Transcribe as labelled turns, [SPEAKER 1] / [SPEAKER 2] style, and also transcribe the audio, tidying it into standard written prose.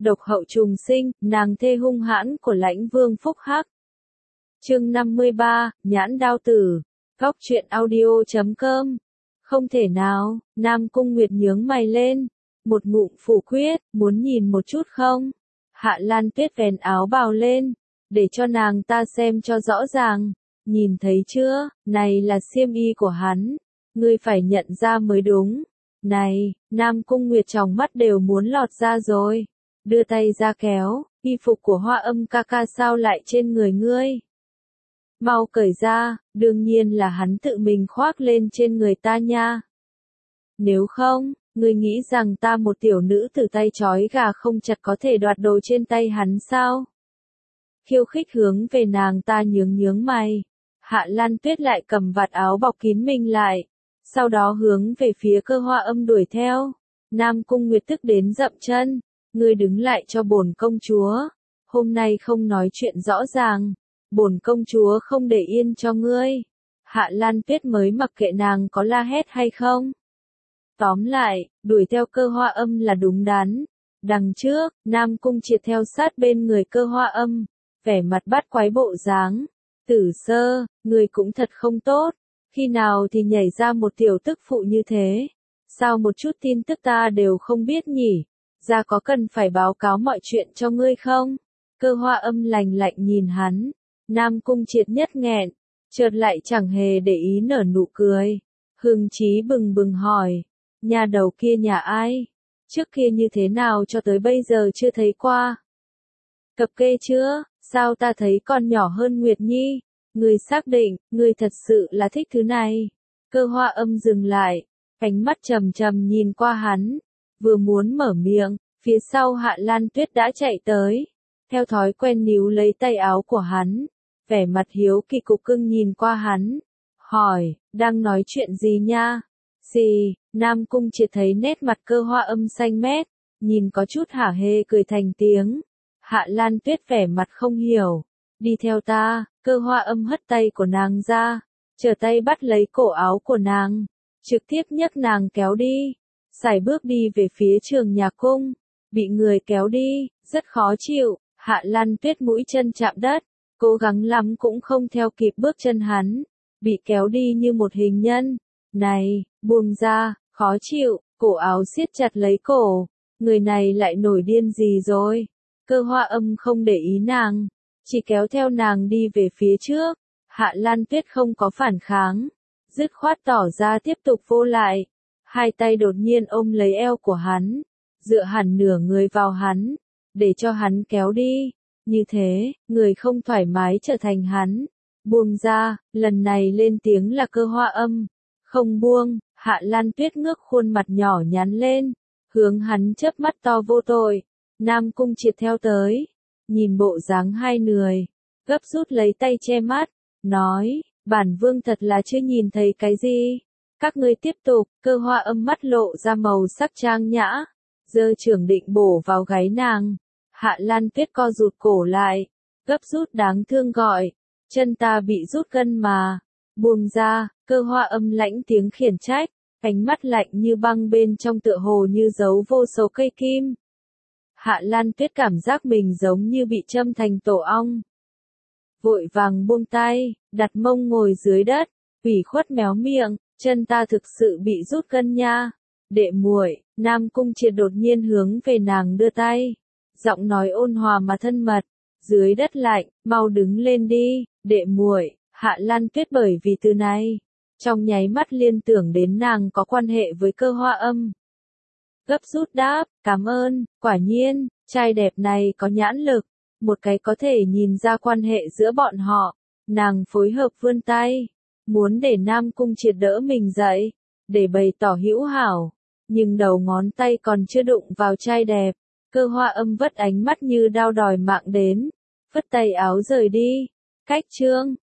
[SPEAKER 1] độc hậu trùng sinh, nàng thê hung hãn của Lãnh Vương Phúc Hắc. Chương 53, Nhãn Đao Tử. Góc truyện audio.com. Không thể nào, Nam Cung Nguyệt nhướng mày lên, một ngụm phủ quyết, muốn nhìn một chút không? Hạ Lan Tuyết vén áo bào lên, để cho nàng ta xem cho rõ ràng. Nhìn thấy chưa, này là xiêm y của hắn, ngươi phải nhận ra mới đúng. Này, Nam Cung Nguyệt tròng mắt đều muốn lọt ra rồi, đưa tay ra kéo, y phục của Hoa Âm ca ca sao lại trên người ngươi? Mau cởi ra, đương nhiên là hắn tự mình khoác lên trên người ta nha. Nếu không, ngươi nghĩ rằng ta một tiểu nữ tử tay trói gà không chặt có thể đoạt đồ trên tay hắn sao? Khiêu khích hướng về nàng ta nhướng mày. Hạ Lan Tuyết lại cầm vạt áo bọc kín mình lại, sau đó hướng về phía Cơ Hoa Âm đuổi theo. Nam Cung Nguyệt tức đến dậm chân, ngươi đứng lại cho bổn công chúa, hôm nay không nói chuyện rõ ràng, bổn công chúa không để yên cho ngươi. Hạ Lan Tuyết mới mặc kệ nàng có la hét hay không. Tóm lại, đuổi theo Cơ Hoa Âm là đúng đắn. Đằng trước, Nam Cung Triệt theo sát bên người Cơ Hoa Âm, vẻ mặt bát quái bộ dáng. Tử Sơ, người cũng thật không tốt, khi nào thì nhảy ra một tiểu tức phụ như thế, sao một chút tin tức ta đều không biết nhỉ, ra có cần phải báo cáo mọi chuyện cho ngươi không? Cơ Hoa Âm lạnh lạnh nhìn hắn, Nam Cung Triệt nhất nghẹn, chợt lại chẳng hề để ý nở nụ cười, hưng chí bừng bừng hỏi, nhà đầu kia nhà ai? Trước kia như thế nào cho tới bây giờ chưa thấy qua? Cập kê chưa? Sao ta thấy con nhỏ hơn Nguyệt Nhi? Ngươi xác định, ngươi thật sự là thích thứ này. Cơ Hoa Âm dừng lại, ánh mắt trầm trầm nhìn qua hắn, vừa muốn mở miệng, phía sau Hạ Lan Tuyết đã chạy tới, theo thói quen níu lấy tay áo của hắn, vẻ mặt hiếu kỳ cục cưng nhìn qua hắn, hỏi, đang nói chuyện gì nha? Gì? Nam Cung Triệt thấy nét mặt Cơ Hoa Âm xanh mét, nhìn có chút hả hê cười thành tiếng. Hạ Lan Tuyết vẻ mặt không hiểu, đi theo ta. Cơ Hoa Âm hất tay của nàng ra, trở tay bắt lấy cổ áo của nàng, trực tiếp nhấc nàng kéo đi, sải bước đi về phía Trường Nhà Cung, bị người kéo đi, rất khó chịu. Hạ Lan Tuyết mũi chân chạm đất, cố gắng lắm cũng không theo kịp bước chân hắn, bị kéo đi như một hình nhân. Này, buông ra, khó chịu, cổ áo siết chặt lấy cổ, người này lại nổi điên gì rồi? Cơ Hoa Âm không để ý nàng, chỉ kéo theo nàng đi về phía trước. Hạ Lan Tuyết không có phản kháng, dứt khoát tỏ ra tiếp tục vô lại, hai tay đột nhiên ôm lấy eo của hắn, dựa hẳn nửa người vào hắn, để cho hắn kéo đi, như thế, người không thoải mái trở thành hắn. Buông ra, lần này lên tiếng là Cơ Hoa Âm, không buông. Hạ Lan Tuyết ngước khuôn mặt nhỏ nhắn lên, hướng hắn chớp mắt to vô tội. Nam Cung Triệt theo tới, nhìn bộ dáng hai người, gấp rút lấy tay che mắt, nói, bản vương thật là chưa nhìn thấy cái gì. Các ngươi tiếp tục. Cơ Hoa Âm mắt lộ ra màu sắc trang nhã, giơ trưởng định bổ vào gáy nàng. Hạ Lan Tuyết co rụt cổ lại, gấp rút đáng thương gọi, chân ta bị rút gân mà. Buông ra. Cơ Hoa Âm lãnh tiếng khiển trách, ánh mắt lạnh như băng bên trong tựa hồ như giấu vô số cây kim. Hạ Lan Tuyết cảm giác mình giống như bị châm thành tổ ong. Vội vàng buông tay, đặt mông ngồi dưới đất, ủy khuất méo miệng, chân ta thực sự bị rút gân nha. Đệ muội. Nam Cung Triệt đột nhiên hướng về nàng đưa tay, giọng nói ôn hòa mà thân mật, dưới đất lạnh, mau đứng lên đi, đệ muội. Hạ Lan Tuyết bởi vì từ này, trong nháy mắt liên tưởng đến nàng có quan hệ với Cơ Hoa Âm. Gấp rút đáp, cảm ơn, quả nhiên, trai đẹp này có nhãn lực, một cái có thể nhìn ra quan hệ giữa bọn họ. Nàng phối hợp vươn tay, muốn để Nam Cung Triệt đỡ mình dậy, để bày tỏ hữu hảo, nhưng đầu ngón tay còn chưa đụng vào trai đẹp. Cơ Hoa Âm vất ánh mắt như đao đòi mạng đến, vứt tay áo rời đi. Cách chương